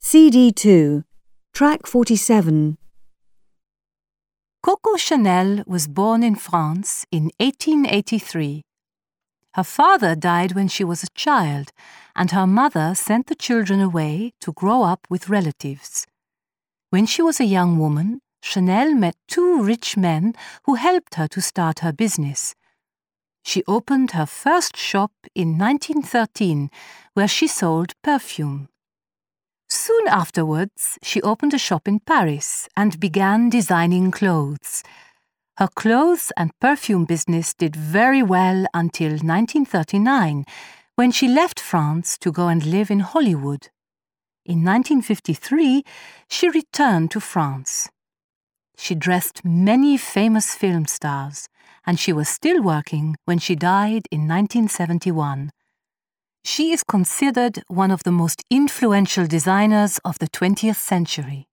CD2, Track 47. Coco Chanel was born in France in 1883. Her father died when she was a child, and her mother sent the children away to grow up with relatives. When she was a young woman, Chanel met two rich men who helped her to start her business. She opened her first shop in 1913, where she sold perfume. Soon afterwards, she opened a shop in Paris and began designing clothes. Her clothes and perfume business did very well until 1939, when she left France to go and live in Hollywood. In 1953, she returned to France. She dressed many famous film stars, and she was still working when she died in 1971. She is considered one of the most influential designers of the 20th century.